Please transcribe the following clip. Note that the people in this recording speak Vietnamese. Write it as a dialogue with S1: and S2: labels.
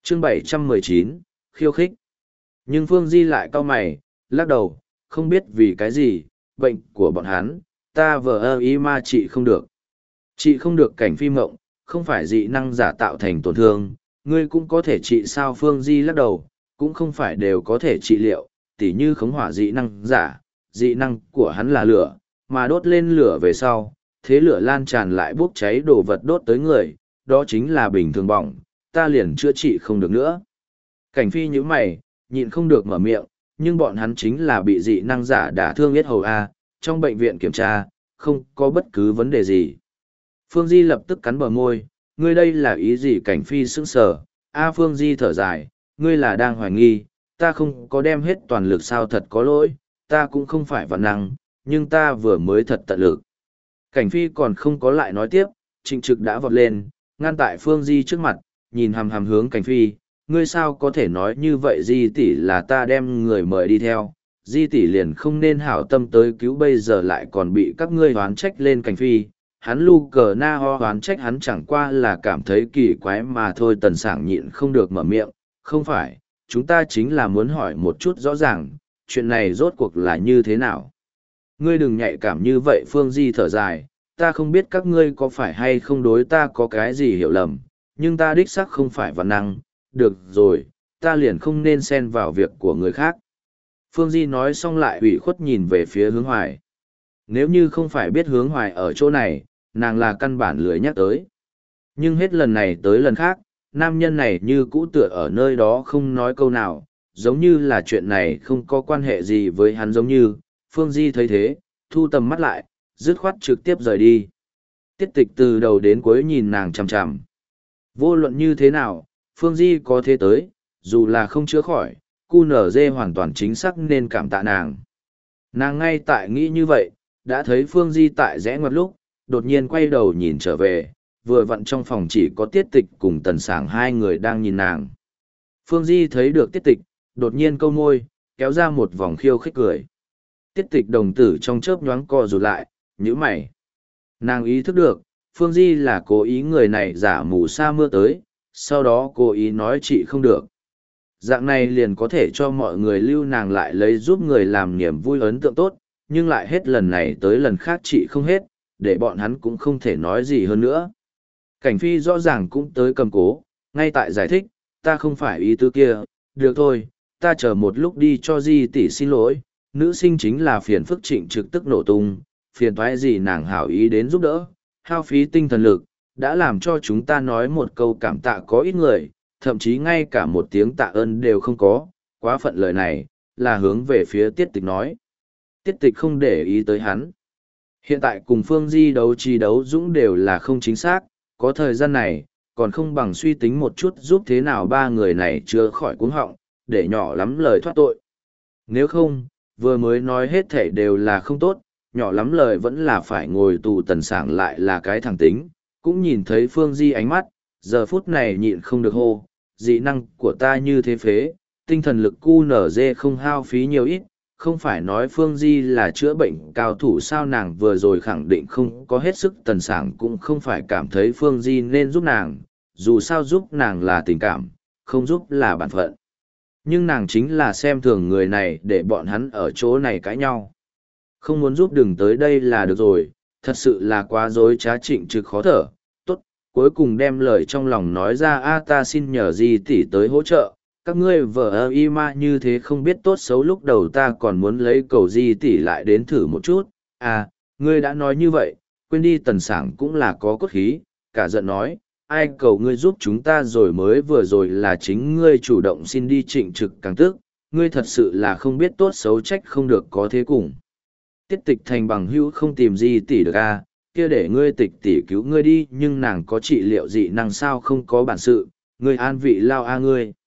S1: chương 719, khiêu khích. Nhưng Phương Di lại cau mày, lắc đầu, không biết vì cái gì, bệnh của bọn hắn, ta vờ ơ ý mà trị không được. Trị không được cảnh phi mộng, không phải dị năng giả tạo thành tổn thương, ngươi cũng có thể trị sao? Phương Di lắc đầu, cũng không phải đều có thể trị liệu, tỉ như khống hỏa dị năng giả, dị năng của hắn là lửa, mà đốt lên lửa về sau, thế lửa lan tràn lại bốc cháy đồ vật đốt tới người, đó chính là bình thường bỏng, ta liền chữa trị không được nữa. Cảnh phi như mày, nhịn không được mở miệng, nhưng bọn hắn chính là bị dị năng giả đả thương yết hầu A, trong bệnh viện kiểm tra, không có bất cứ vấn đề gì. Phương Di lập tức cắn bờ môi, ngươi đây là ý gì? Cảnh phi sững sờ. Phương Di thở dài, ngươi là đang hoài nghi, ta không có đem hết toàn lực sao? Thật có lỗi, ta cũng không phải vạn năng, nhưng ta vừa mới thật tận lực. Cảnh phi còn không có lại nói tiếp, Trịnh Trực đã vọt lên, ngăn tại Phương Di trước mặt, nhìn hằm hằm hướng Cảnh phi, ngươi sao có thể nói như vậy? Di tỷ là ta đem người mời đi theo, Di tỷ liền không nên hảo tâm tới cứu, bây giờ lại còn bị các ngươi oán trách lên. Cảnh phi, hắn lu cờ na ho oán trách hắn chẳng qua là cảm thấy kỳ quái mà thôi. Tần Sảng nhịn không được mở miệng, không phải, chúng ta chính là muốn hỏi một chút rõ ràng, chuyện này rốt cuộc là như thế nào? Ngươi đừng nhạy cảm như vậy. Phương Di thở dài, ta không biết các ngươi có phải hay không đối ta có cái gì hiểu lầm, nhưng ta đích xác không phải vạn năng, được rồi, ta liền không nên xen vào việc của người khác. Phương Di nói xong lại ủy khuất nhìn về phía Hướng Hoài. Nếu như không phải biết Hướng Hoài ở chỗ này, nàng là căn bản lười nhắc tới. Nhưng hết lần này tới lần khác, nam nhân này như cũ tựa ở nơi đó không nói câu nào, giống như là chuyện này không có quan hệ gì với hắn giống như. Phương Di thấy thế, thu tầm mắt lại, dứt khoát trực tiếp rời đi. Tiết Tịch từ đầu đến cuối nhìn nàng chằm chằm. Vô luận như thế nào, Phương Di có thế tới, dù là không chữa khỏi, QNZ hoàn toàn chính xác nên cảm tạ nàng. Nàng ngay tại nghĩ như vậy, đã thấy Phương Di tại rẽ ngoặt lúc, đột nhiên quay đầu nhìn trở về, vừa vặn trong phòng chỉ có Tiết Tịch cùng Tần Sảng hai người đang nhìn nàng. Phương Di thấy được Tiết Tịch, đột nhiên câu môi, kéo ra một vòng khiêu khích cười. Tiết Tịch đồng tử trong chớp nhoáng co rụt lại, nhíu mày. Nàng ý thức được, Phương Di là cố ý người này giả mù sa mưa tới, sau đó cố ý nói chị không được. Dạng này liền có thể cho mọi người lưu nàng lại lấy giúp người làm niềm vui ấn tượng tốt, nhưng lại hết lần này tới lần khác chị không hết, để bọn hắn cũng không thể nói gì hơn nữa. Cảnh phi rõ ràng cũng tới cầm cố, ngay tại giải thích, ta không phải ý tứ kia, được thôi, ta chờ một lúc đi cho Di tỷ xin lỗi, nữ sinh chính là phiền phức. Trịnh Trực tức nổ tung, phiền toái gì nàng hảo ý đến giúp đỡ, hao phí tinh thần lực, đã làm cho chúng ta nói một câu cảm tạ có ít người, thậm chí ngay cả một tiếng tạ ơn đều không có, quá phận. Lời này, là hướng về phía Tiết Tịch nói. Tiết Tịch không để ý tới hắn. Hiện tại cùng Phương Di đấu trí đấu dũng đều là không chính xác, có thời gian này, còn không bằng suy tính một chút giúp thế nào ba người này chữa khỏi cuống họng, để nhỏ lắm lời thoát tội. Nếu không, vừa mới nói hết thể đều là không tốt, nhỏ lắm lời vẫn là phải ngồi tù. Tần Sảng lại là cái thẳng tính, cũng nhìn thấy Phương Di ánh mắt, giờ phút này nhịn không được hô, dị năng của ta như thế phế, tinh thần lực QNZ không hao phí nhiều ít, không phải nói Phương Di là chữa bệnh cao thủ sao? Nàng vừa rồi khẳng định không có hết sức. Tần Sảng cũng không phải cảm thấy Phương Di nên giúp nàng, dù sao giúp nàng là tình cảm, không giúp là bản phận. Nhưng nàng chính là xem thường người này để bọn hắn ở chỗ này cãi nhau. Không muốn giúp đừng tới đây là được rồi, thật sự là quá dối trá. Trịnh Trực khó thở, tốt, cuối cùng đem lời trong lòng nói ra. Ta xin nhờ Di tỷ tới hỗ trợ, các ngươi vợ ơ y ma như thế không biết tốt xấu, lúc đầu ta còn muốn lấy cầu Di tỷ lại đến thử một chút. Ngươi đã nói như vậy, quên đi. Tần Sảng cũng là có cốt khí, cả giận nói, ai cầu ngươi giúp chúng ta rồi, mới vừa rồi là chính ngươi chủ động xin đi. Trịnh Trực càng tức, ngươi thật sự là không biết tốt xấu, trách không được có thế cùng Tiết Tịch thành bằng hữu không tìm Di tỷ được kia để ngươi Tịch tỷ cứu ngươi đi, nhưng nàng có trị liệu dị năng sao? Không có bản sự, ngươi an vị lao ngươi.